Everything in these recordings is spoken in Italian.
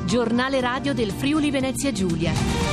Giornale radio del Friuli Venezia Giulia.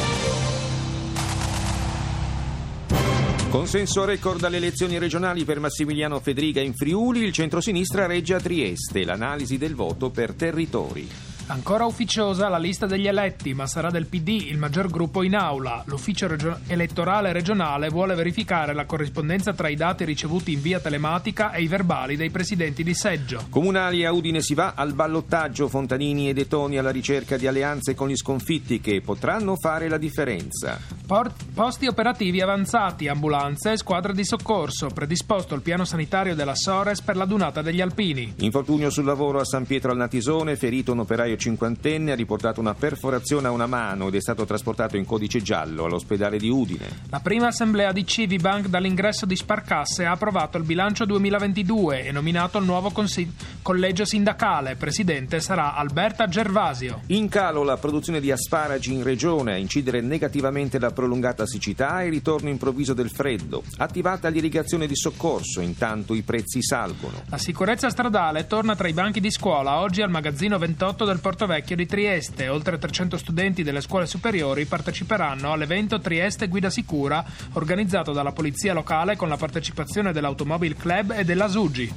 Consenso record alle elezioni regionali per Massimiliano Fedriga in Friuli, il centrosinistra regge a Trieste, l'analisi del voto per territori. Ancora ufficiosa la lista degli eletti, ma sarà del PD il maggior gruppo in aula. L'ufficio elettorale regionale vuole verificare la corrispondenza tra i dati ricevuti in via telematica e i verbali dei presidenti di seggio. Comunali a Udine si va al ballottaggio, Fontanini e De Toni alla ricerca di alleanze con gli sconfitti che potranno fare la differenza. Posti operativi avanzati, ambulanze e squadre di soccorso, predisposto il piano sanitario della Sores per la dunata degli alpini. Infortunio sul lavoro a San Pietro al Natisone, ferito un operaio cinquantenne, ha riportato una perforazione a una mano ed è stato trasportato in codice giallo all'ospedale di Udine. La prima assemblea di Civibank dall'ingresso di Sparcasse ha approvato il bilancio 2022 e nominato il nuovo collegio sindacale. Presidente sarà Alberta Gervasio. In calo la produzione di asparagi in regione, a incidere negativamente la prolungata siccità e il ritorno improvviso del freddo. Attivata l'irrigazione di soccorso, intanto i prezzi salgono. La sicurezza stradale torna tra i banchi di scuola, oggi al magazzino 28 del Portovecchio di Trieste. Oltre 300 studenti delle scuole superiori parteciperanno all'evento Trieste Guida Sicura, organizzato dalla polizia locale con la partecipazione dell'Automobile Club e della SUGI.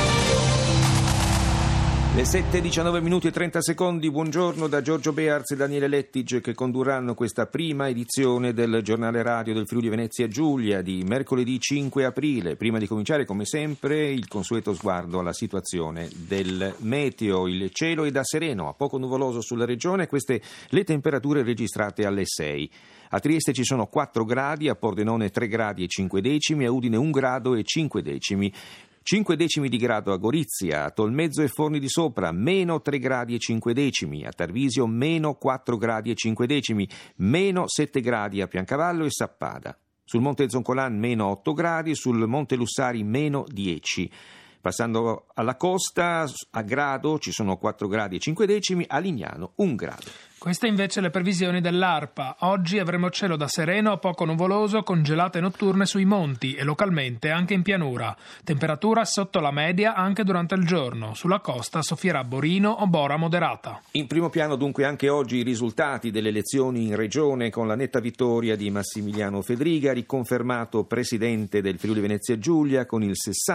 Le 7:19 minuti e 30 secondi. Buongiorno da Giorgio Bearz e Daniele Lettig che condurranno questa prima edizione del giornale radio del Friuli Venezia Giulia di mercoledì 5 aprile. Prima di cominciare, come sempre, il consueto sguardo alla situazione del meteo. Il cielo è da sereno, a poco nuvoloso sulla regione, queste le temperature registrate alle 6. A Trieste ci sono 4 gradi, a Pordenone 3 gradi e 5 decimi, a Udine 1 grado e 5 decimi. 5 decimi di grado a Gorizia, a Tolmezzo e Forni di Sopra, meno 3 gradi e 5 decimi, a Tarvisio meno 4 gradi e 5 decimi, meno 7 gradi a Piancavallo e Sappada. Sul Monte Zoncolan meno 8 gradi, sul Monte Lussari meno 10. Passando alla costa, a Grado ci sono 4 gradi e 5 decimi, a Lignano 1 grado. Queste invece le previsioni dell'ARPA. Oggi avremo cielo da sereno a poco nuvoloso con gelate notturne sui monti e localmente anche in pianura. Temperatura sotto la media anche durante il giorno. Sulla costa soffierà Borino o Bora moderata. In primo piano dunque anche oggi i risultati delle elezioni in regione con la netta vittoria di Massimiliano Fedriga, riconfermato presidente del Friuli Venezia Giulia con il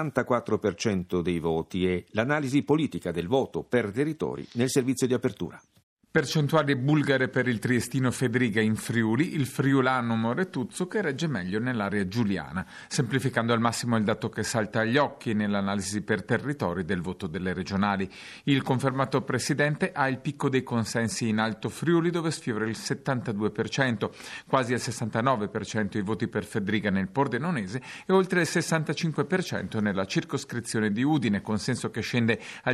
64% dei voti, e l'analisi politica del voto per territori nel servizio di apertura. Percentuali bulgare per il triestino Fedriga in Friuli, il friulano Moretuzzo che regge meglio nell'area giuliana, semplificando al massimo il dato che salta agli occhi nell'analisi per territori del voto delle regionali. Il confermato presidente ha il picco dei consensi in Alto Friuli, dove sfiora il 72%, quasi al 69% i voti per Fedriga nel Pordenonese e oltre il 65% nella circoscrizione di Udine, consenso che scende al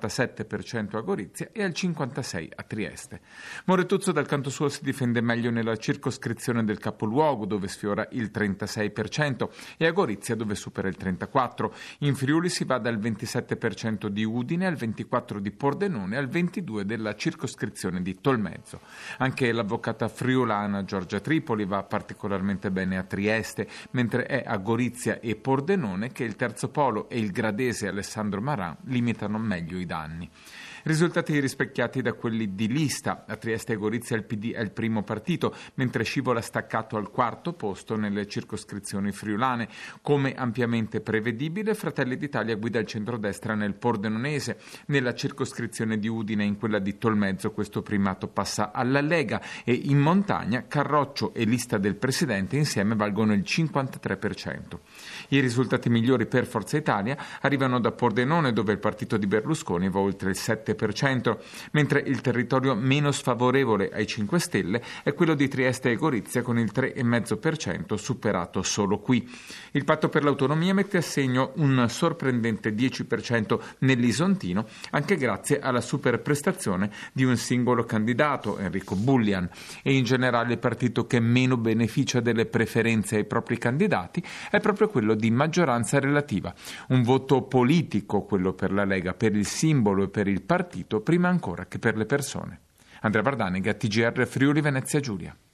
57% a Gorizia e al 56% a Trieste. Moretuzzo dal canto suo si difende meglio nella circoscrizione del capoluogo, dove sfiora il 36%, e a Gorizia, dove supera il 34%. In Friuli si va dal 27% di Udine al 24% di Pordenone al 22% della circoscrizione di Tolmezzo. Anche l'avvocata friulana Giorgia Tripoli va particolarmente bene a Trieste, mentre è a Gorizia e Pordenone che il terzo polo e il gradese Alessandro Maran limitano meglio i danni. Risultati rispecchiati da quelli di lista. A Trieste e Gorizia il PD è il primo partito, mentre scivola staccato al quarto posto nelle circoscrizioni friulane. Come ampiamente prevedibile, Fratelli d'Italia guida il centrodestra nel Pordenonese. Nella circoscrizione di Udine e in quella di Tolmezzo questo primato passa alla Lega, e in montagna Carroccio e lista del presidente insieme valgono il 53%. I risultati migliori per Forza Italia arrivano da Pordenone, dove il partito di Berlusconi va oltre il 7%, mentre il territorio meno sfavorevole ai 5 Stelle è quello di Trieste e Gorizia con il 3,5%, superato solo qui. Il Patto per l'Autonomia mette a segno un sorprendente 10% nell'Isontino, anche grazie alla superprestazione di un singolo candidato, Enrico Bullian, e in generale il partito che meno beneficia delle preferenze ai propri candidati è proprio quello di maggioranza relativa, un voto politico quello per la Lega, per il simbolo e per il partito prima ancora che per le persone. Andrea Vardanega, TGR Friuli Venezia Giulia.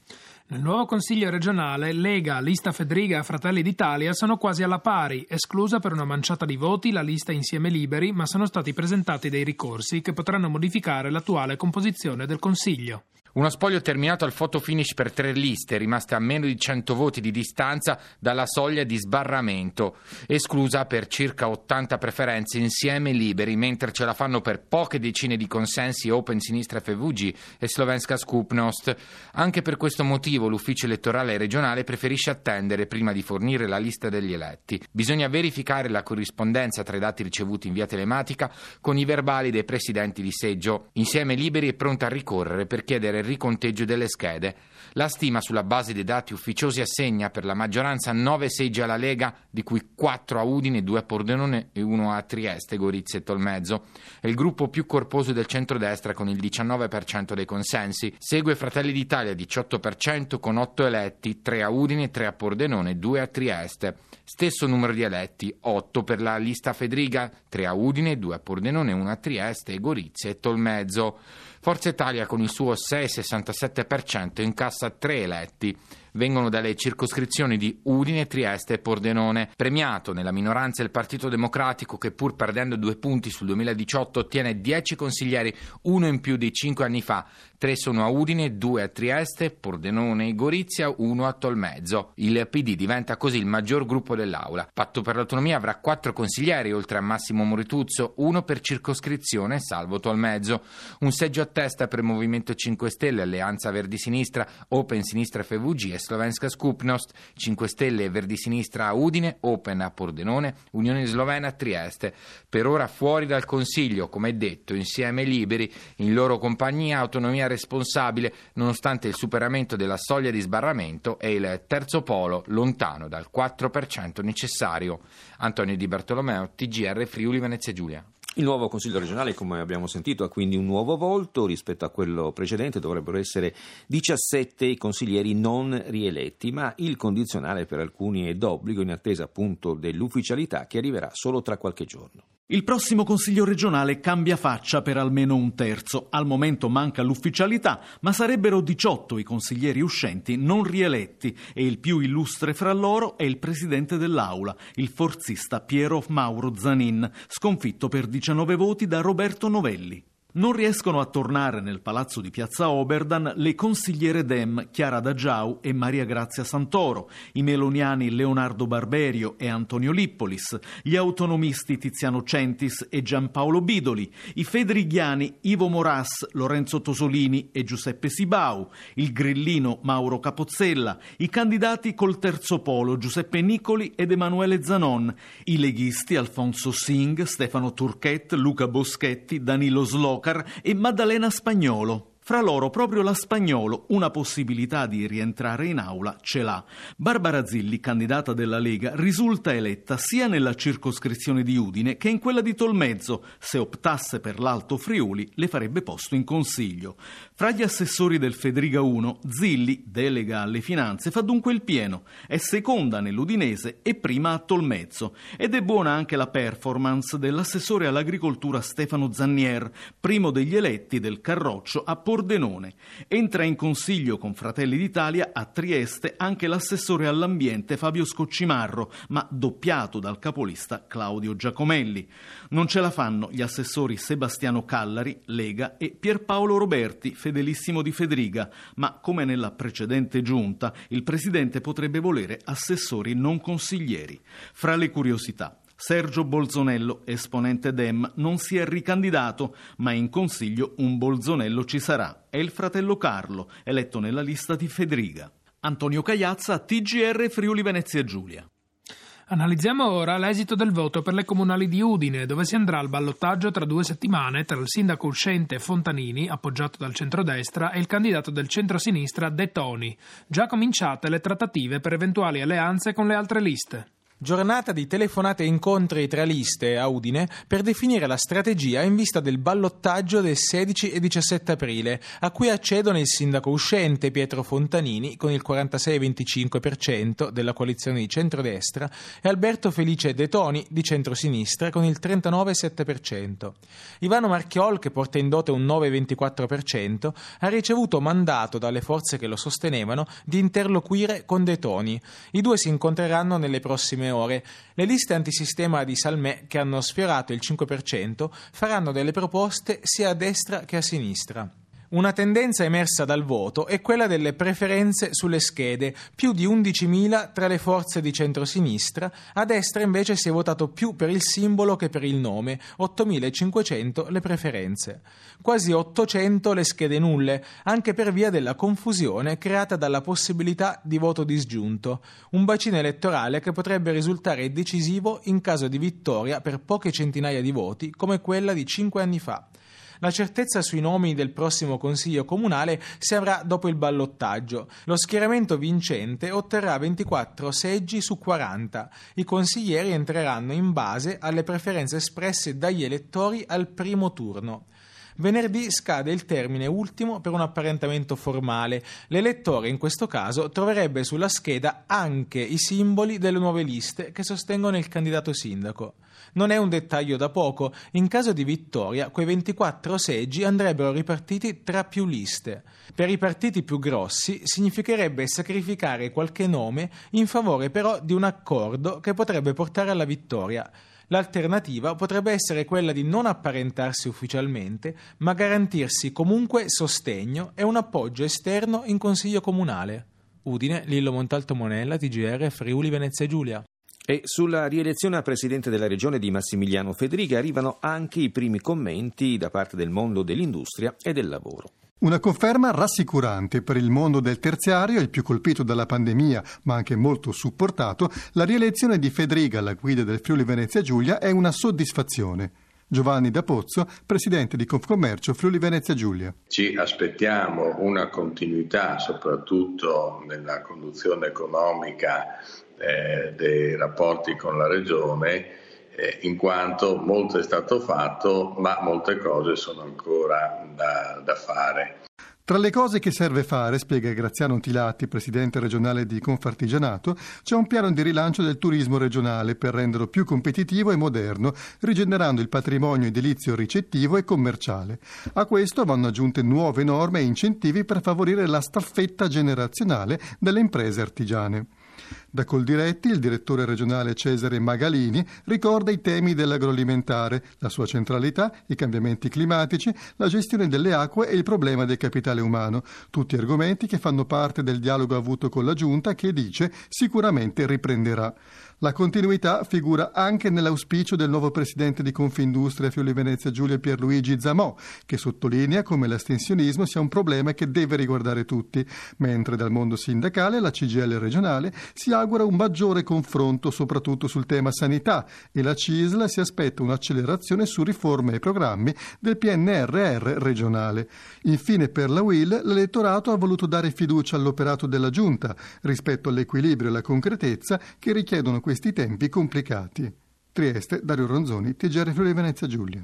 Nel nuovo Consiglio regionale, Lega, Lista Fedriga e Fratelli d'Italia sono quasi alla pari, esclusa per una manciata di voti la lista Insieme Liberi, ma sono stati presentati dei ricorsi che potranno modificare l'attuale composizione del Consiglio. Uno spoglio terminato al photo finish per 3 liste, rimaste a meno di 100 voti di distanza dalla soglia di sbarramento, esclusa per circa 80 preferenze Insieme Liberi, mentre ce la fanno per poche decine di consensi Open Sinistra FVG e Slovenska Skupnost. Anche per questo motivo l'ufficio elettorale regionale preferisce attendere prima di fornire la lista degli eletti. Bisogna verificare la corrispondenza tra i dati ricevuti in via telematica con i verbali dei presidenti di seggio. Insieme Liberi è pronta a ricorrere per chiedere riconteggio delle schede. La stima sulla base dei dati ufficiosi assegna per la maggioranza 9 seggi alla Lega, di cui 4 a Udine, 2 a Pordenone e 1 a Trieste, Gorizia e Tolmezzo. È il gruppo più corposo del centrodestra con il 19% dei consensi. Segue Fratelli d'Italia 18% con 8 eletti, 3 a Udine, 3 a Pordenone, 2 a Trieste. Stesso numero di eletti, 8 per la lista Fedriga, 3 a Udine, 2 a Pordenone, 1 a Trieste, Gorizia e Tolmezzo. Forza Italia con il suo 6,67% incassa 3 eletti. Vengono dalle circoscrizioni di Udine, Trieste e Pordenone. Premiato nella minoranza il Partito Democratico, che pur perdendo 2 punti sul 2018 ottiene 10 consiglieri, 1 in più di 5 anni fa. 3 sono a Udine, 2 a Trieste, Pordenone e Gorizia, 1 a Tolmezzo. Il PD diventa così il maggior gruppo dell'Aula. Patto per l'Autonomia avrà 4 consiglieri oltre a Massimo Morituzzo, 1 per circoscrizione, salvo Tolmezzo. Un seggio a testa per Movimento 5 Stelle, Alleanza Verdi Sinistra, Open Sinistra FVG e Slovenska Skupnost, 5 Stelle e Verdi Sinistra a Udine, Open a Pordenone, Unione Slovena a Trieste. Per ora fuori dal Consiglio, come detto, Insieme Liberi, in loro compagnia Autonomia Responsabile, nonostante il superamento della soglia di sbarramento e il terzo polo lontano dal 4% necessario. Antonio Di Bartolomeo, TGR Friuli Venezia Giulia. Il nuovo Consiglio regionale, come abbiamo sentito, ha quindi un nuovo volto rispetto a quello precedente. Dovrebbero essere 17 i consiglieri non rieletti, ma il condizionale per alcuni è d'obbligo in attesa appunto dell'ufficialità che arriverà solo tra qualche giorno. Il prossimo Consiglio regionale cambia faccia per almeno un terzo. Al momento manca l'ufficialità, ma sarebbero 18 i consiglieri uscenti non rieletti e il più illustre fra loro è il presidente dell'Aula, il forzista Piero Mauro Zanin, sconfitto per 19 voti da Roberto Novelli. Non riescono a tornare nel palazzo di Piazza Oberdan le consigliere Dem Chiara D'Agiau e Maria Grazia Santoro, i meloniani Leonardo Barberio e Antonio Lippolis, gli autonomisti Tiziano Centis e Giampaolo Bidoli, i fedrighiani Ivo Moras, Lorenzo Tosolini e Giuseppe Sibau, il grillino Mauro Capozzella, i candidati col terzo polo Giuseppe Nicoli ed Emanuele Zanon, i leghisti Alfonso Singh, Stefano Turchet, Luca Boschetti, Danilo Slocar e Maddalena Spagnolo. Fra loro proprio la Spagnolo una possibilità di rientrare in aula ce l'ha. Barbara Zilli, candidata della Lega, risulta eletta sia nella circoscrizione di Udine che in quella di Tolmezzo. Se optasse per l'Alto Friuli le farebbe posto in consiglio. Fra gli assessori del Fedriga 1, Zilli, delega alle finanze, fa dunque il pieno. È seconda nell'Udinese e prima a Tolmezzo. Ed è buona anche la performance dell'assessore all'agricoltura Stefano Zannier, primo degli eletti del Carroccio a Pordenone. Entra in consiglio con Fratelli d'Italia a Trieste anche l'assessore all'ambiente Fabio Scoccimarro, ma doppiato dal capolista Claudio Giacomelli. Non ce la fanno gli assessori Sebastiano Callari, Lega, e Pierpaolo Roberti, fedelissimo di Fedriga, ma come nella precedente giunta, il presidente potrebbe volere assessori non consiglieri. Fra le curiosità, Sergio Bolzonello, esponente Dem, non si è ricandidato, ma in consiglio un Bolzonello ci sarà. È il fratello Carlo, eletto nella lista di Fedriga. Antonio Cagliazza, TGR Friuli Venezia Giulia. Analizziamo ora l'esito del voto per le comunali di Udine, dove si andrà al ballottaggio tra 2 settimane tra il sindaco uscente Fontanini, appoggiato dal centrodestra, e il candidato del centrosinistra De Toni. Già cominciate le trattative per eventuali alleanze con le altre liste. Giornata di telefonate e incontri tra liste a Udine per definire la strategia in vista del ballottaggio del 16 e 17 aprile, a cui accedono il sindaco uscente Pietro Fontanini con il 46,25% della coalizione di centrodestra e Alberto Felice De Toni di centrosinistra con il 39,7%. Ivano Marchiol, che porta in dote un 9,24%, ha ricevuto mandato dalle forze che lo sostenevano di interloquire con De Toni. I due si incontreranno nelle prossime ore. Le liste antisistema di Salmè, che hanno sfiorato il 5%, faranno delle proposte sia a destra che a sinistra. Una tendenza emersa dal voto è quella delle preferenze sulle schede, più di 11.000 tra le forze di centrosinistra. A destra invece si è votato più per il simbolo che per il nome, 8.500 le preferenze. Quasi 800 le schede nulle, anche per via della confusione creata dalla possibilità di voto disgiunto, un bacino elettorale che potrebbe risultare decisivo in caso di vittoria per poche centinaia di voti come quella di 5 anni fa. La certezza sui nomi del prossimo Consiglio Comunale si avrà dopo il ballottaggio. Lo schieramento vincente otterrà 24 seggi su 40. I consiglieri entreranno in base alle preferenze espresse dagli elettori al primo turno. Venerdì scade il termine ultimo per un apparentamento formale. L'elettore in questo caso troverebbe sulla scheda anche i simboli delle nuove liste che sostengono il candidato sindaco. Non è un dettaglio da poco, in caso di vittoria quei 24 seggi andrebbero ripartiti tra più liste. Per i partiti più grossi significherebbe sacrificare qualche nome in favore però di un accordo che potrebbe portare alla vittoria. L'alternativa potrebbe essere quella di non apparentarsi ufficialmente, ma garantirsi comunque sostegno e un appoggio esterno in Consiglio Comunale. Udine, Lillo Montalto Monella, TGR, Friuli Venezia Giulia. E sulla rielezione a Presidente della Regione di Massimiliano Fedriga arrivano anche i primi commenti da parte del mondo dell'industria e del lavoro. Una conferma rassicurante per il mondo del terziario, il più colpito dalla pandemia ma anche molto supportato. La rielezione di Fedriga alla guida del Friuli Venezia Giulia è una soddisfazione. Giovanni Da Pozzo, presidente di Confcommercio Friuli Venezia Giulia. Ci aspettiamo una continuità soprattutto nella conduzione economica dei rapporti con la Regione, in quanto molto è stato fatto, ma molte cose sono ancora da fare. Tra le cose che serve fare, spiega Graziano Tilatti, presidente regionale di Confartigianato, c'è un piano di rilancio del turismo regionale per renderlo più competitivo e moderno, rigenerando il patrimonio edilizio ricettivo e commerciale. A questo vanno aggiunte nuove norme e incentivi per favorire la staffetta generazionale delle imprese artigiane. Da Coldiretti, il direttore regionale Cesare Magalini ricorda i temi dell'agroalimentare, la sua centralità, i cambiamenti climatici, la gestione delle acque e il problema del capitale umano, tutti argomenti che fanno parte del dialogo avuto con la Giunta che, dice, sicuramente riprenderà. La continuità figura anche nell'auspicio del nuovo presidente di Confindustria Friuli Venezia Giulia Pierluigi Zamò, che sottolinea come l'astensionismo sia un problema che deve riguardare tutti, mentre dal mondo sindacale la CGIL regionale si augura un maggiore confronto soprattutto sul tema sanità e la CISL si aspetta un'accelerazione su riforme e programmi del PNRR regionale. Infine per la UIL l'elettorato ha voluto dare fiducia all'operato della Giunta rispetto all'equilibrio e alla concretezza che richiedono questi tempi complicati. Trieste, Dario Ronzoni, TGR Friuli Venezia Giulia.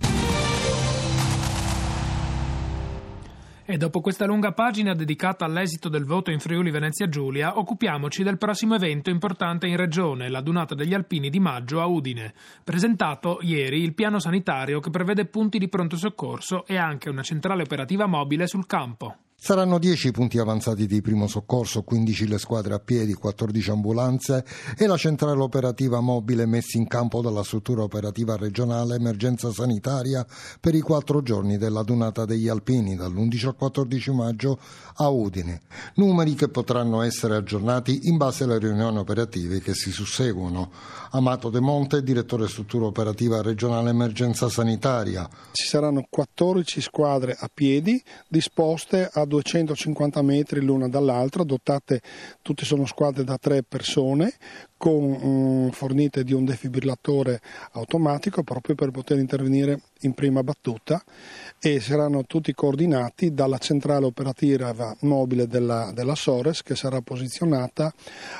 E dopo questa lunga pagina dedicata all'esito del voto in Friuli Venezia Giulia, occupiamoci del prossimo evento importante in regione, la Dunata degli Alpini di maggio a Udine. Presentato ieri il piano sanitario che prevede punti di pronto soccorso e anche una centrale operativa mobile sul campo. Saranno 10 i punti avanzati di primo soccorso, 15 le squadre a piedi, 14 ambulanze e la centrale operativa mobile messi in campo dalla struttura operativa regionale emergenza sanitaria per i 4 giorni della Dunata degli Alpini, dall'11 al 14 maggio a Udine. Numeri che potranno essere aggiornati in base alle riunioni operative che si susseguono. Amato De Monte, direttore struttura operativa regionale emergenza sanitaria. Ci saranno 14 squadre a piedi disposte a 250 metri l'una dall'altra, dotate, tutte sono squadre da 3 persone, fornite di un defibrillatore automatico proprio per poter intervenire in prima battuta, e saranno tutti coordinati dalla centrale operativa mobile della Sores, che sarà posizionata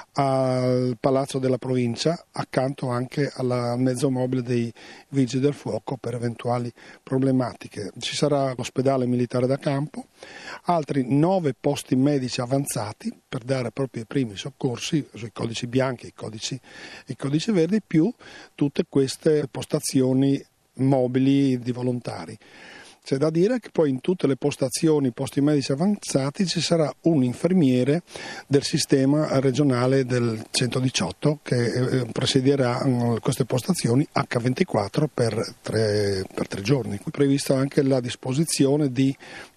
al Palazzo della Provincia, accanto anche al mezzo mobile dei Vigili del Fuoco per eventuali problematiche. Ci sarà l'ospedale militare da campo, altri 9 posti medici avanzati per dare proprio i primi soccorsi sui codici bianchi e i codici verdi, più tutte queste postazioni mobili di volontari. C'è da dire che poi in tutte le postazioni, posti medici avanzati, ci sarà un infermiere del sistema regionale del 118 che presiederà queste postazioni H24 per 3 giorni. È prevista anche la disposizione di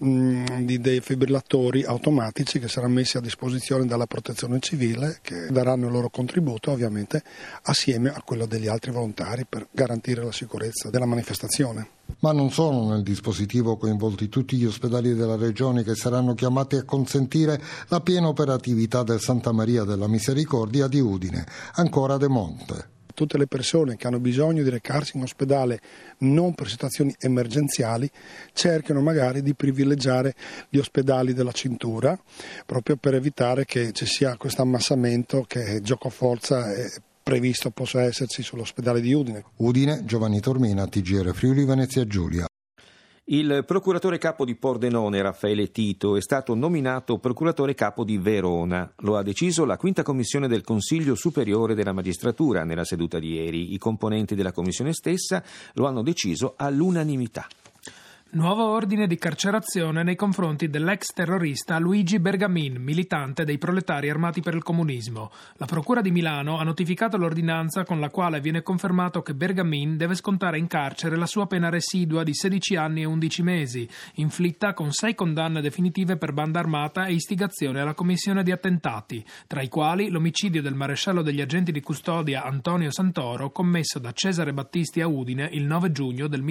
defibrillatori automatici che saranno messi a disposizione dalla Protezione Civile, che daranno il loro contributo ovviamente assieme a quello degli altri volontari per garantire la sicurezza della manifestazione. Ma non sono nel dispositivo coinvolti tutti gli ospedali della regione, che saranno chiamati a consentire la piena operatività del Santa Maria della Misericordia di Udine, ancora De Monte. Tutte le persone che hanno bisogno di recarsi in ospedale non per situazioni emergenziali cercano magari di privilegiare gli ospedali della cintura, proprio per evitare che ci sia questo ammassamento che giocoforza previsto possa esserci sull'ospedale di Udine. Udine, Giovanni Tormina, TGR Friuli Venezia Giulia. Il procuratore capo di Pordenone, Raffaele Tito, è stato nominato procuratore capo di Verona. Lo ha deciso la quinta commissione del Consiglio Superiore della Magistratura nella seduta di ieri. I componenti della commissione stessa lo hanno deciso all'unanimità. Nuovo ordine di carcerazione nei confronti dell'ex terrorista Luigi Bergamin, militante dei Proletari Armati per il Comunismo. La Procura di Milano ha notificato l'ordinanza con la quale viene confermato che Bergamin deve scontare in carcere la sua pena residua di 16 anni e 11 mesi, inflitta con 6 condanne definitive per banda armata e istigazione alla commissione di attentati, tra i quali l'omicidio del maresciallo degli agenti di custodia Antonio Santoro, commesso da Cesare Battisti a Udine il 9 giugno del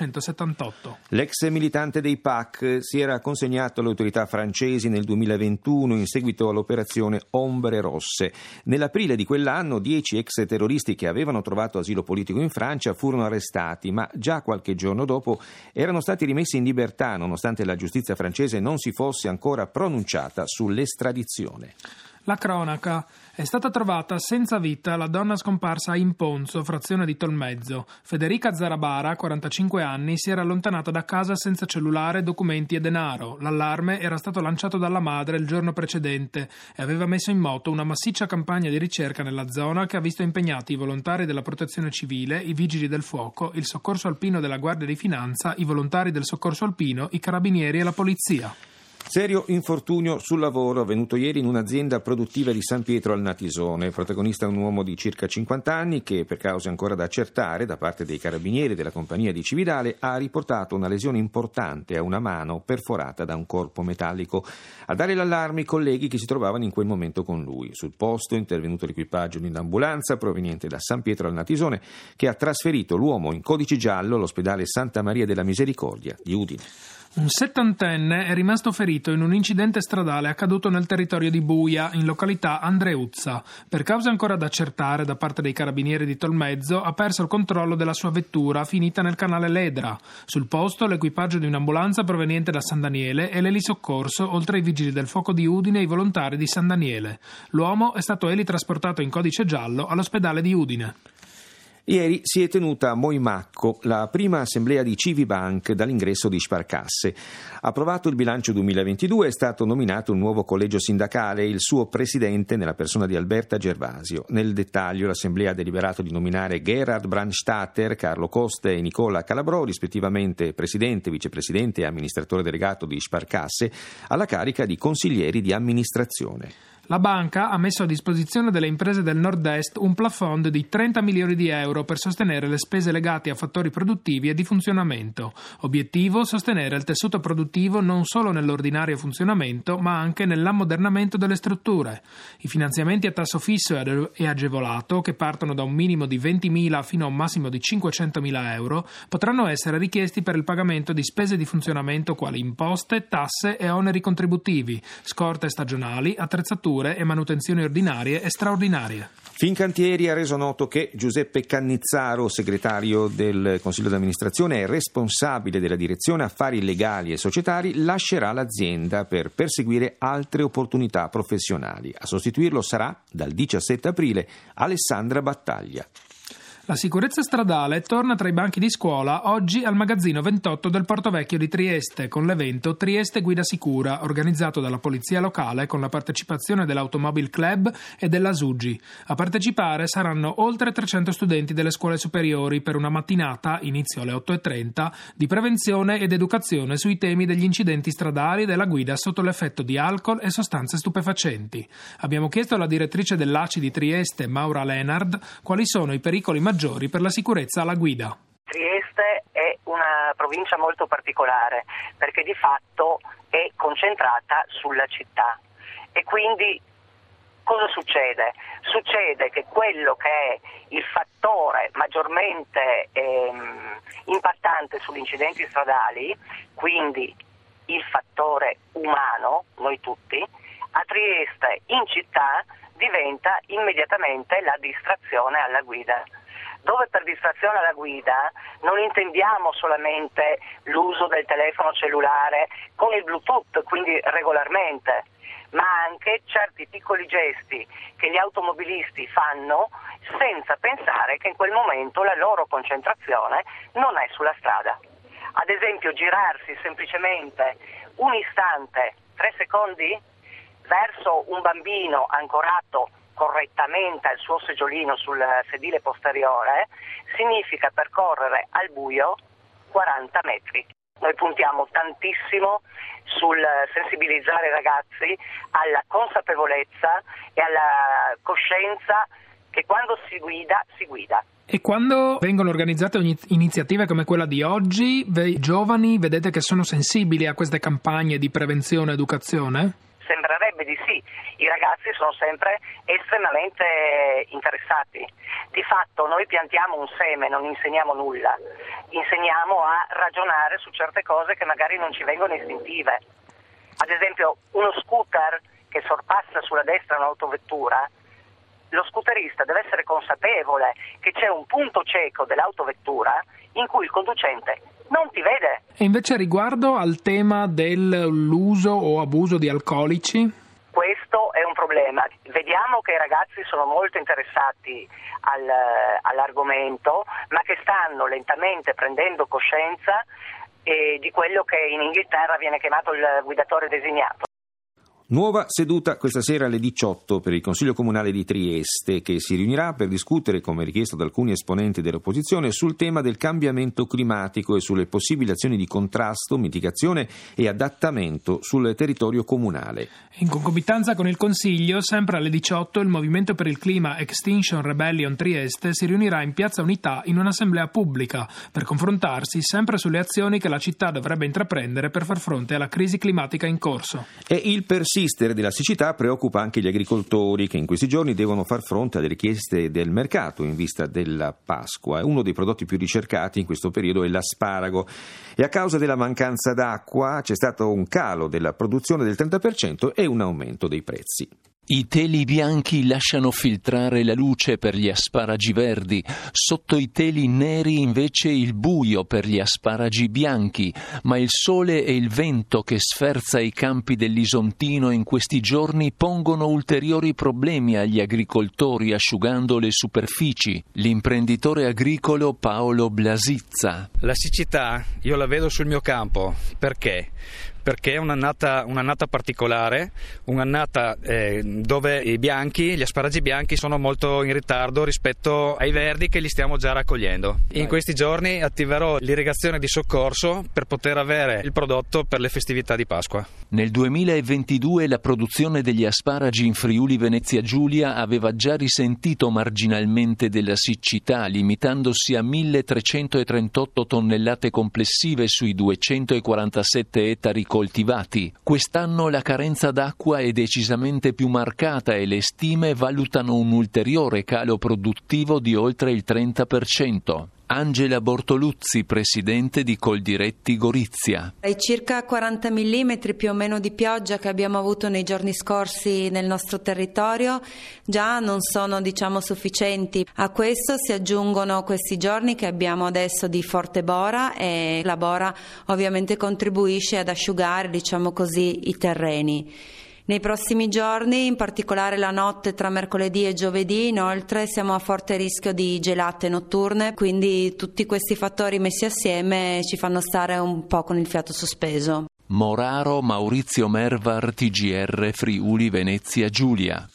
1978. L'ex militante dei PAC si era consegnato alle autorità francesi nel 2021 in seguito all'operazione Ombre Rosse. Nell'aprile di quell'anno 10 ex terroristi che avevano trovato asilo politico in Francia furono arrestati, ma già qualche giorno dopo erano stati rimessi in libertà, nonostante la giustizia francese non si fosse ancora pronunciata sull'estradizione. La cronaca. È stata trovata senza vita la donna scomparsa a Imponzo, frazione di Tolmezzo. Federica Zarabara, 45 anni, si era allontanata da casa senza cellulare, documenti e denaro. L'allarme era stato lanciato dalla madre il giorno precedente e aveva messo in moto una massiccia campagna di ricerca nella zona che ha visto impegnati i volontari della Protezione Civile, i Vigili del Fuoco, il Soccorso Alpino della Guardia di Finanza, i volontari del Soccorso Alpino, i Carabinieri e la Polizia. Serio infortunio sul lavoro avvenuto ieri in un'azienda produttiva di San Pietro al Natisone. Protagonista è un uomo di circa 50 anni che, per cause ancora da accertare da parte dei carabinieri della compagnia di Cividale, ha riportato una lesione importante a una mano perforata da un corpo metallico. A dare l'allarme i colleghi che si trovavano in quel momento con lui. Sul posto è intervenuto l'equipaggio di un'ambulanza proveniente da San Pietro al Natisone che ha trasferito l'uomo in codice giallo all'ospedale Santa Maria della Misericordia di Udine. Un 70enne è rimasto ferito in un incidente stradale accaduto nel territorio di Buia, in località Andreuzza. Per cause ancora da accertare da parte dei carabinieri di Tolmezzo, ha perso il controllo della sua vettura finita nel canale Ledra. Sul posto l'equipaggio di un'ambulanza proveniente da San Daniele e l'elisoccorso, oltre ai vigili del fuoco di Udine e i volontari di San Daniele. L'uomo è stato elitrasportato in codice giallo all'ospedale di Udine. Ieri si è tenuta a Moimacco la prima assemblea di Civibank dall'ingresso di Sparcasse. Approvato il bilancio 2022 è stato nominato un nuovo collegio sindacale e il suo presidente nella persona di Alberta Gervasio. Nel dettaglio l'assemblea ha deliberato di nominare Gerhard Brandstatter, Carlo Coste e Nicola Calabrò, rispettivamente presidente, vicepresidente e amministratore delegato di Sparcasse, alla carica di consiglieri di amministrazione. La banca ha messo a disposizione delle imprese del Nord-Est un plafond di 30 milioni di euro per sostenere le spese legate a fattori produttivi e di funzionamento. Obiettivo: sostenere il tessuto produttivo non solo nell'ordinario funzionamento, ma anche nell'ammodernamento delle strutture. I finanziamenti a tasso fisso e agevolato, che partono da un minimo di 20.000 fino a un massimo di 500.000 euro, potranno essere richiesti per il pagamento di spese di funzionamento quali imposte, tasse e oneri contributivi, scorte stagionali, attrezzature attrezzature e manutenzioni ordinarie e straordinarie. Fincantieri ha reso noto che Giuseppe Cannizzaro, segretario del Consiglio d'amministrazione e responsabile della direzione affari legali e societari, lascerà l'azienda per perseguire altre opportunità professionali. A sostituirlo sarà, dal 17 aprile, Alessandra Battaglia. La sicurezza stradale torna tra i banchi di scuola oggi al magazzino 28 del Porto Vecchio di Trieste con l'evento Trieste Guida Sicura, organizzato dalla Polizia Locale con la partecipazione dell'Automobile Club e della SUGI. A partecipare saranno oltre 300 studenti delle scuole superiori per una mattinata, inizio alle 8:30, di prevenzione ed educazione sui temi degli incidenti stradali e della guida sotto l'effetto di alcol e sostanze stupefacenti. Abbiamo chiesto alla direttrice dell'ACI di Trieste, Maura Lenard, quali sono i pericoli maggiori per la sicurezza alla guida. Trieste è una provincia molto particolare perché di fatto è concentrata sulla città e quindi cosa succede? Succede che quello che è il fattore maggiormente impattante sugli incidenti stradali, quindi il fattore umano, noi tutti, a Trieste in città diventa immediatamente la distrazione alla guida. Dove per distrazione alla guida non intendiamo solamente l'uso del telefono cellulare con il Bluetooth, quindi regolarmente, ma anche certi piccoli gesti che gli automobilisti fanno senza pensare che in quel momento la loro concentrazione non è sulla strada. Ad esempio girarsi semplicemente un istante, 3 secondi, verso un bambino ancorato correttamente al suo seggiolino sul sedile posteriore significa percorrere al buio 40 metri. Noi puntiamo tantissimo sul sensibilizzare i ragazzi alla consapevolezza e alla coscienza che quando si guida, si guida. E quando vengono organizzate iniziative come quella di oggi, i giovani vedete che sono sensibili a queste campagne di prevenzione e educazione? Sembrerebbe di sì, i ragazzi sono sempre estremamente interessati. Di fatto noi piantiamo un seme, non insegniamo nulla, insegniamo a ragionare su certe cose che magari non ci vengono istintive. Ad esempio uno scooter che sorpassa sulla destra un'autovettura, lo scooterista deve essere consapevole che c'è un punto cieco dell'autovettura in cui il conducente non ti vede. E invece riguardo al tema dell'uso o abuso di alcolici? Questo è un problema. Vediamo che i ragazzi sono molto interessati all'argomento, ma che stanno lentamente prendendo coscienza di quello che in Inghilterra viene chiamato il guidatore designato. Nuova seduta questa sera alle 18 per il Consiglio Comunale di Trieste, che si riunirà per discutere, come richiesto da alcuni esponenti dell'opposizione, sul tema del cambiamento climatico e sulle possibili azioni di contrasto, mitigazione e adattamento sul territorio comunale. In concomitanza con il Consiglio, sempre alle 18, il Movimento per il Clima Extinction Rebellion Trieste si riunirà in Piazza Unità in un'assemblea pubblica per confrontarsi sempre sulle azioni che la città dovrebbe intraprendere per far fronte alla crisi climatica in corso. E il persistere della siccità preoccupa anche gli agricoltori, che in questi giorni devono far fronte alle richieste del mercato in vista della Pasqua. Uno dei prodotti più ricercati in questo periodo è l'asparago e a causa della mancanza d'acqua c'è stato un calo della produzione del 30% e un aumento dei prezzi. I teli bianchi lasciano filtrare la luce per gli asparagi verdi, sotto i teli neri invece il buio per gli asparagi bianchi, ma il sole e il vento che sferza i campi dell'Isontino in questi giorni pongono ulteriori problemi agli agricoltori asciugando le superfici. L'imprenditore agricolo Paolo Blasizza. La siccità io la vedo sul mio campo, perché? Perché è un'annata particolare, un'annata dove gli asparagi bianchi sono molto in ritardo rispetto ai verdi che li stiamo già raccogliendo. In questi giorni attiverò l'irrigazione di soccorso per poter avere il prodotto per le festività di Pasqua. Nel 2022 la produzione degli asparagi in Friuli Venezia Giulia aveva già risentito marginalmente della siccità, limitandosi a 1.338 tonnellate complessive sui 247 ettari coltivati. Quest'anno la carenza d'acqua è decisamente più marcata e le stime valutano un ulteriore calo produttivo di oltre il 30%. Angela Bortoluzzi, presidente di Coldiretti Gorizia. I circa 40 mm più o meno di pioggia che abbiamo avuto nei giorni scorsi nel nostro territorio già non sono sufficienti. A questo si aggiungono questi giorni che abbiamo adesso di forte bora, e la bora ovviamente contribuisce ad asciugare i terreni. Nei prossimi giorni, in particolare la notte tra mercoledì e giovedì, inoltre siamo a forte rischio di gelate notturne, quindi tutti questi fattori messi assieme ci fanno stare un po' con il fiato sospeso. Moraro, Maurizio Mervar, TGR Friuli Venezia Giulia.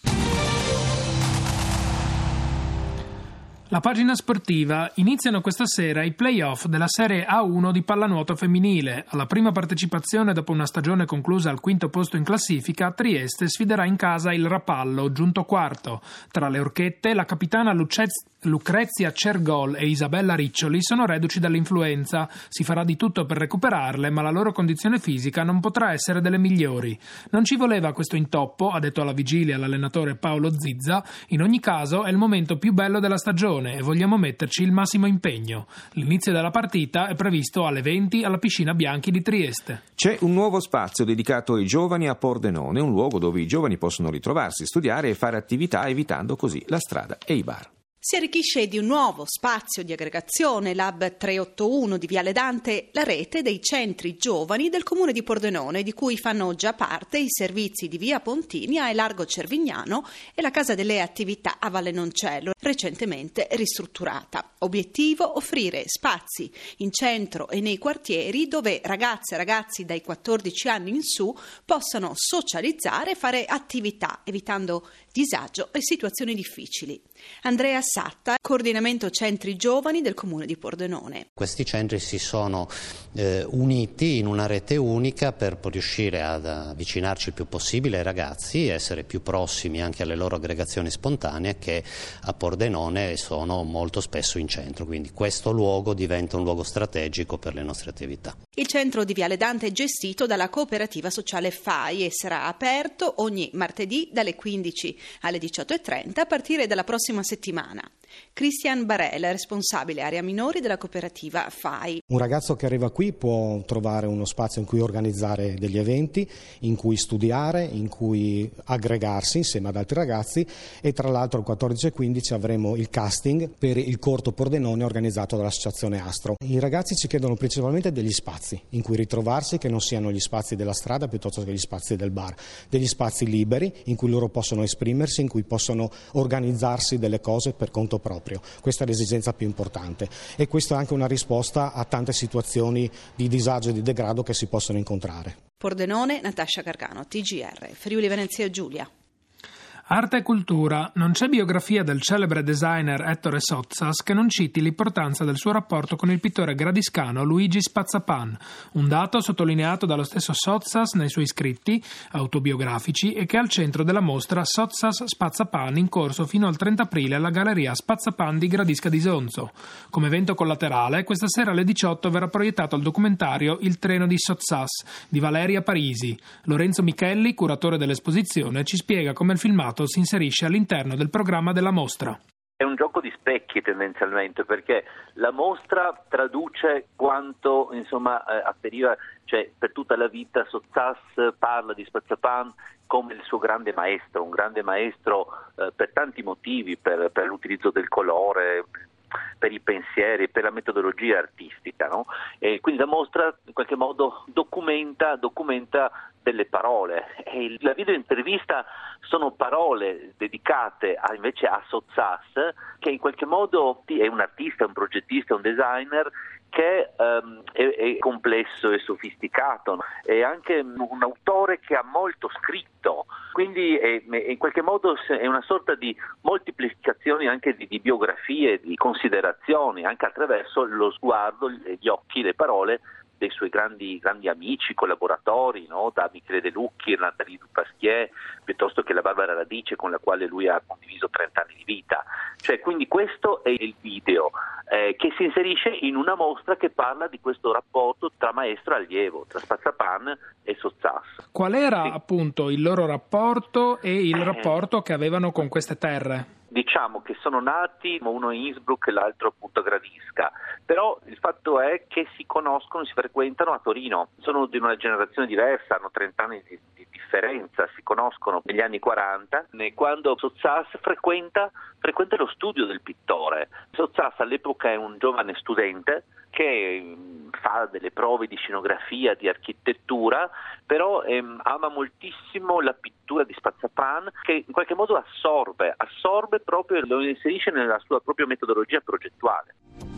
La pagina sportiva. Iniziano questa sera i play-off della Serie A1 di pallanuoto femminile. Alla prima partecipazione dopo una stagione conclusa al quinto posto in classifica, Trieste sfiderà in casa il Rapallo, giunto quarto. Tra le orchette, la capitana Lucrezia Cergol e Isabella Riccioli sono reduci dall'influenza. Si farà di tutto per recuperarle, ma la loro condizione fisica non potrà essere delle migliori. Non ci voleva questo intoppo, ha detto alla vigilia l'allenatore Paolo Zizza. In ogni caso è il momento più bello della stagione e vogliamo metterci il massimo impegno. L'inizio della partita è previsto alle 20 alla Piscina Bianchi di Trieste. C'è un nuovo spazio dedicato ai giovani a Pordenone, un luogo dove i giovani possono ritrovarsi, studiare e fare attività, evitando così la strada e i bar. Si arricchisce di un nuovo spazio di aggregazione, Lab 381 di Viale Dante, la rete dei centri giovani del comune di Pordenone, di cui fanno già parte i servizi di Via Pontinia e Largo Cervignano e la Casa delle Attività a Valle Noncello, recentemente ristrutturata. Obiettivo: offrire spazi in centro e nei quartieri dove ragazze e ragazzi dai 14 anni in su possano socializzare e fare attività, evitando disagio e situazioni difficili. Andrea Satta, coordinamento centri giovani del comune di Pordenone. Questi centri si sono uniti in una rete unica per riuscire ad avvicinarci il più possibile ai ragazzi e essere più prossimi anche alle loro aggregazioni spontanee che a Pordenone sono molto spesso in centro, quindi questo luogo diventa un luogo strategico per le nostre attività. Il centro di Viale Dante è gestito dalla cooperativa sociale FAI e sarà aperto ogni martedì dalle 15 alle 18.30 a partire dalla prossima settimana. Cristian Barella, responsabile area minori della cooperativa FAI. Un ragazzo che arriva qui può trovare uno spazio in cui organizzare degli eventi, in cui studiare, in cui aggregarsi insieme ad altri ragazzi, e tra l'altro al 14.15 avremo il casting per il corto Pordenone organizzato dall'associazione Astro. I ragazzi ci chiedono principalmente degli spazi in cui ritrovarsi, che non siano gli spazi della strada piuttosto che gli spazi del bar, degli spazi liberi in cui loro possono esprimersi, in cui possono organizzarsi delle cose per conto proprio. Questa è l'esigenza più importante e questa è anche una risposta a tante situazioni di disagio e di degrado che si possono incontrare. Pordenone, Natascia Gargano, TGR, Friuli Venezia Giulia. Arte e cultura. Non c'è biografia del celebre designer Ettore Sottsass che non citi l'importanza del suo rapporto con il pittore gradiscano Luigi Spazzapan, un dato sottolineato dallo stesso Sottsass nei suoi scritti autobiografici e che è al centro della mostra Sottsass Spazzapan in corso fino al 30 aprile alla Galleria Spazzapan di Gradisca di Sonzo. Come evento collaterale, questa sera alle 18 verrà proiettato il documentario Il treno di Sottsass di Valeria Parisi. Lorenzo Michelli, curatore dell'esposizione, ci spiega come il filmato si inserisce all'interno del programma della mostra. È un gioco di specchi tendenzialmente, perché la mostra traduce quanto appariva, cioè per tutta la vita Sottsass parla di Spazzapan come il suo grande maestro, un grande maestro per tanti motivi, per l'utilizzo del colore, per i pensieri, per la metodologia artistica, no? E quindi la mostra in qualche modo documenta delle parole, e la videointervista sono parole dedicate invece a Sottsass, che in qualche modo è un artista, un progettista, un designer che è complesso e sofisticato, è anche un autore che ha molto scritto, quindi in qualche modo è una sorta di moltiplicazione anche di biografie, di considerazioni, anche attraverso lo sguardo, gli occhi, le parole dei suoi grandi amici, collaboratori, no? Da Michele De Lucchi, Nathalie Dupasquier, piuttosto che la Barbara Radice, con la quale lui ha condiviso 30 anni di vita. Cioè, quindi questo è il video che si inserisce in una mostra che parla di questo rapporto tra maestro e allievo, tra Spazzapan e Sottsass. Qual era appunto il loro rapporto e il rapporto che avevano con queste terre? diciamo che sono nati, uno a Innsbruck e l'altro appunto a Gradisca, però il fatto è che si conoscono, si frequentano a Torino, sono di una generazione diversa, hanno 30 anni di differenza, si conoscono negli anni 40, quando Sottsass frequenta lo studio del pittore. Sottsass all'epoca è un giovane studente che fa delle prove di scenografia, di architettura, però ama moltissimo la pittura di Spazapan, che in qualche modo assorbe proprio e lo inserisce nella sua propria metodologia progettuale.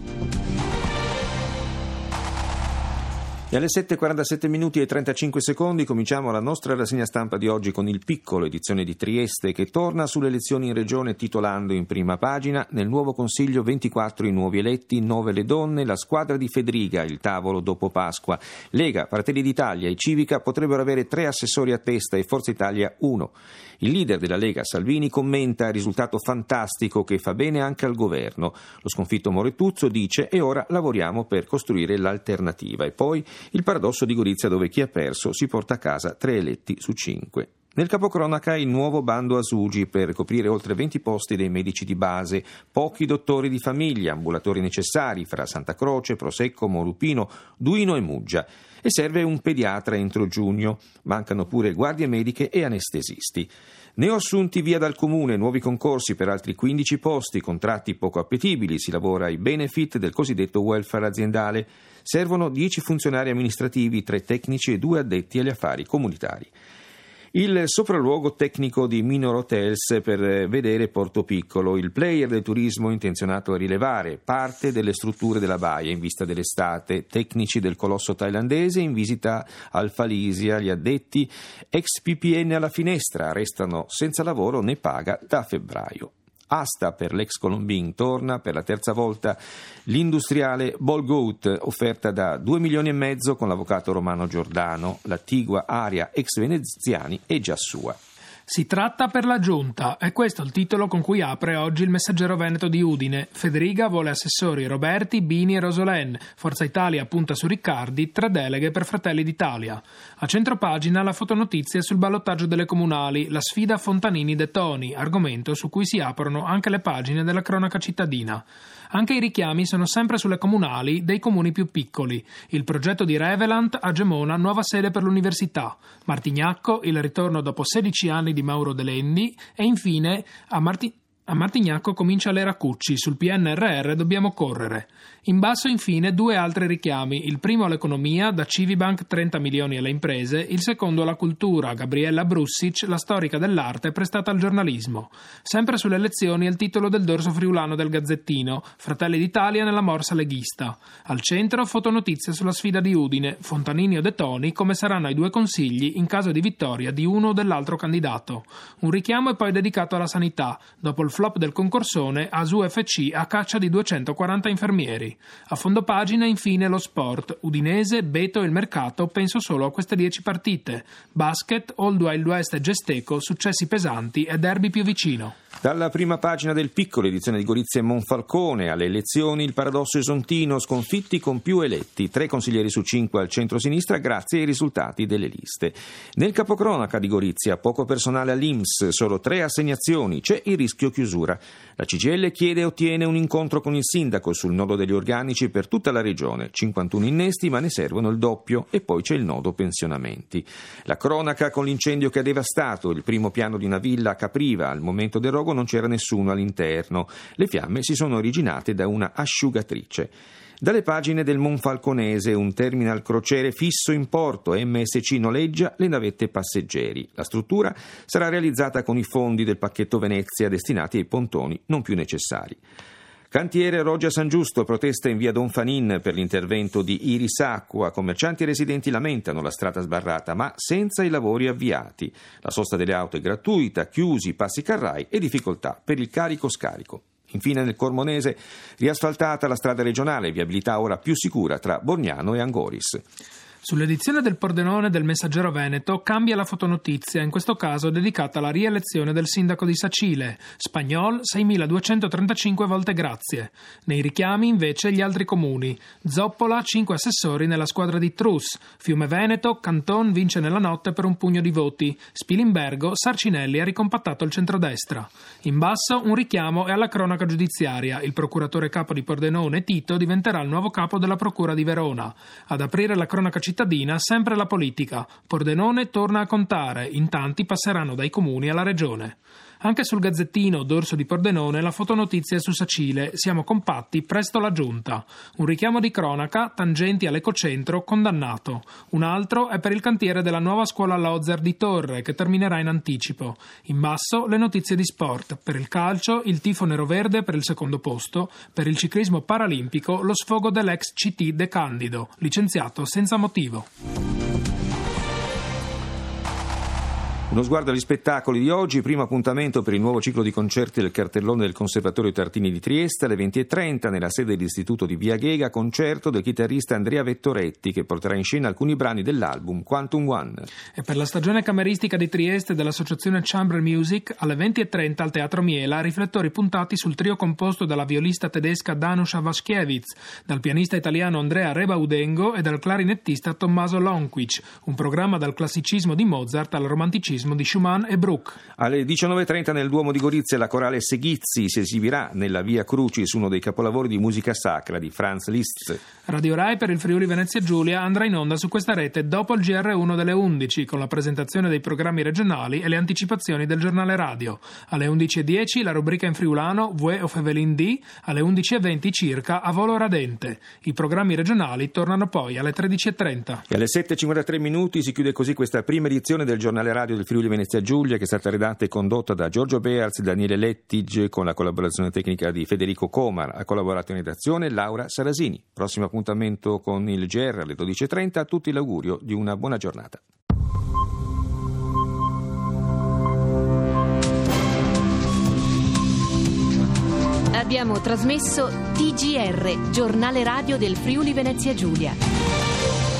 E alle 7:47 minuti e 35 secondi cominciamo la nostra rassegna stampa di oggi con il Piccolo, edizione di Trieste, che torna sulle elezioni in regione titolando in prima pagina: nel nuovo Consiglio 24 i nuovi eletti, 9 le donne, la squadra di Fedriga, il tavolo dopo Pasqua. Lega, Fratelli d'Italia e Civica potrebbero avere 3 assessori a testa e Forza Italia 1. Il leader della Lega, Salvini, commenta il risultato fantastico che fa bene anche al governo. Lo sconfitto Morettuzzo dice: e ora lavoriamo per costruire l'alternativa. E poi il paradosso di Gorizia, dove chi ha perso si porta a casa 3 eletti su 5. Nel capocronaca il nuovo bando a Sugi per coprire oltre 20 posti dei medici di base, pochi dottori di famiglia, ambulatori necessari fra Santa Croce, Prosecco, Molupino, Duino e Muggia. E serve un pediatra entro giugno. Mancano pure guardie mediche e anestesisti. Neoassunti via dal comune, nuovi concorsi per altri 15 posti, contratti poco appetibili, si lavora ai benefit del cosiddetto welfare aziendale. Servono 10 funzionari amministrativi, 3 tecnici e 2 addetti agli affari comunitari. Il sopralluogo tecnico di Minor Hotels per vedere Porto Piccolo, il player del turismo intenzionato a rilevare parte delle strutture della baia in vista dell'estate, tecnici del colosso thailandese in visita al Falisia, gli addetti ex PPN alla finestra, restano senza lavoro né paga da febbraio. Asta per l'ex Colombin, torna per la terza volta l'industriale Bolgout, offerta da 2,5 milioni con l'avvocato Romano Giordano. L'attigua area ex veneziani è già sua. Si tratta per la Giunta, è questo il titolo con cui apre oggi il Messaggero Veneto di Udine. Fedriga vuole assessori Roberti, Bini e Rosolen. Forza Italia punta su Riccardi, 3 deleghe per Fratelli d'Italia. A centropagina la fotonotizia sul ballottaggio delle comunali, la sfida Fontanini-De Toni, argomento su cui si aprono anche le pagine della cronaca cittadina. Anche i richiami sono sempre sulle comunali dei comuni più piccoli. Il progetto di Revelant a Gemona, nuova sede per l'università. Martignacco, il ritorno dopo 16 anni di Mauro Delenni e infine a Martignacco comincia l'era Cucci, sul PNRR dobbiamo correre. In basso infine 2 altri richiami, il primo all'economia, da Civibank 30 milioni alle imprese, il secondo alla cultura, Gabriella Brussic, la storica dell'arte prestata al giornalismo. Sempre sulle elezioni è il titolo del dorso friulano del Gazzettino, Fratelli d'Italia nella morsa leghista. Al centro fotonotizia sulla sfida di Udine, Fontanini o De Toni, come saranno i 2 consigli in caso di vittoria di uno o dell'altro candidato. Un richiamo è poi dedicato alla sanità, dopo il flop del concorsone, ASU FC a caccia di 240 infermieri. A fondo pagina infine lo sport, Udinese, Beto e il mercato, penso solo a queste 10 partite. Basket, Old Wild West e Gesteco, successi pesanti e derby più vicino. Dalla prima pagina del Piccolo, edizione di Gorizia e Monfalcone, alle elezioni il paradosso esontino, sconfitti con più eletti, 3 consiglieri su 5 al centro-sinistra grazie ai risultati delle liste. Nel capocronaca di Gorizia, poco personale all'INPS, solo 3 assegnazioni, c'è il rischio chiusura. La CGIL chiede e ottiene un incontro con il sindaco sul nodo degli organici per tutta la regione, 51 innesti ma ne servono il doppio, e poi c'è il nodo pensionamenti. La cronaca con l'incendio che ha devastato il primo piano di una villa a Capriva, al momento del rogo non c'era nessuno all'interno. Le fiamme si sono originate da una asciugatrice. Dalle pagine del Monfalconese, un terminal crociere fisso in porto, MSC noleggia le navette passeggeri. La struttura sarà realizzata con i fondi del pacchetto Venezia destinati ai pontoni non più necessari. Cantiere Roggia San Giusto, protesta in via Don Fanin per l'intervento di Iris Acqua. Commercianti e residenti lamentano la strada sbarrata, ma senza i lavori avviati. La sosta delle auto è gratuita, chiusi passi carrai e difficoltà per il carico-scarico. Infine nel Cormonese, riasfaltata la strada regionale, viabilità ora più sicura tra Borgnano e Angoris. Sull'edizione del Pordenone del Messaggero Veneto cambia la fotonotizia, in questo caso dedicata alla rielezione del sindaco di Sacile. Spagnol, 6.235 volte grazie. Nei richiami invece gli altri comuni. Zoppola, 5 assessori nella squadra di Trus. Fiume Veneto, Canton vince nella notte per un pugno di voti. Spilimbergo, Sarcinelli ha ricompattato il centrodestra. In basso un richiamo è alla cronaca giudiziaria. Il procuratore capo di Pordenone, Tito, diventerà il nuovo capo della procura di Verona. Ad aprire la cronaca cittadina sempre la politica. Pordenone torna a contare, in tanti passeranno dai comuni alla regione. Anche sul Gazzettino, dorso di Pordenone, la fotonotizia è su Sacile. Siamo compatti, presto la giunta. Un richiamo di cronaca, tangenti all'ecocentro, condannato. Un altro è per il cantiere della nuova scuola Lozer di Torre, che terminerà in anticipo. In basso le notizie di sport. Per il calcio, il tifo nero-verde per il secondo posto. Per il ciclismo paralimpico, lo sfogo dell'ex CT De Candido, licenziato senza motivo. Uno sguardo agli spettacoli di oggi, primo appuntamento per il nuovo ciclo di concerti del cartellone del Conservatorio Tartini di Trieste alle 20.30 nella sede dell'Istituto di Via Ghega, concerto del chitarrista Andrea Vettoretti che porterà in scena alcuni brani dell'album Quantum One. E per la stagione cameristica di Trieste dell'associazione Chamber Music alle 20.30 al Teatro Miela riflettori puntati sul trio composto dalla violista tedesca Danuša Vaškevich, dal pianista italiano Andrea Rebaudengo e dal clarinettista Tommaso Lonquic, un programma dal classicismo di Mozart al romanticismo di Schumann e Bruch. Alle 19.30 nel Duomo di Gorizia la corale Seghizzi si esibirà nella Via Crucis, uno dei capolavori di musica sacra di Franz Liszt. Radio Rai per il Friuli Venezia Giulia andrà in onda su questa rete dopo il GR1 delle 11 con la presentazione dei programmi regionali e le anticipazioni del giornale radio. Alle 11.10 la rubrica in friulano Vue of Evelyn D, alle 11.20 circa A Volo Radente. I programmi regionali tornano poi alle 13.30. E alle 7.53 si chiude così questa prima edizione del giornale radio del Friuli Venezia Giulia, che è stata redatta e condotta da Giorgio Bearz e Daniele Lettige con la collaborazione tecnica di Federico Comar. Ha collaborato in redazione Laura Sarasini. Prossimo appuntamento con il GR alle 12.30. A tutti l'augurio di una buona giornata. Abbiamo trasmesso TGR, giornale radio del Friuli Venezia Giulia.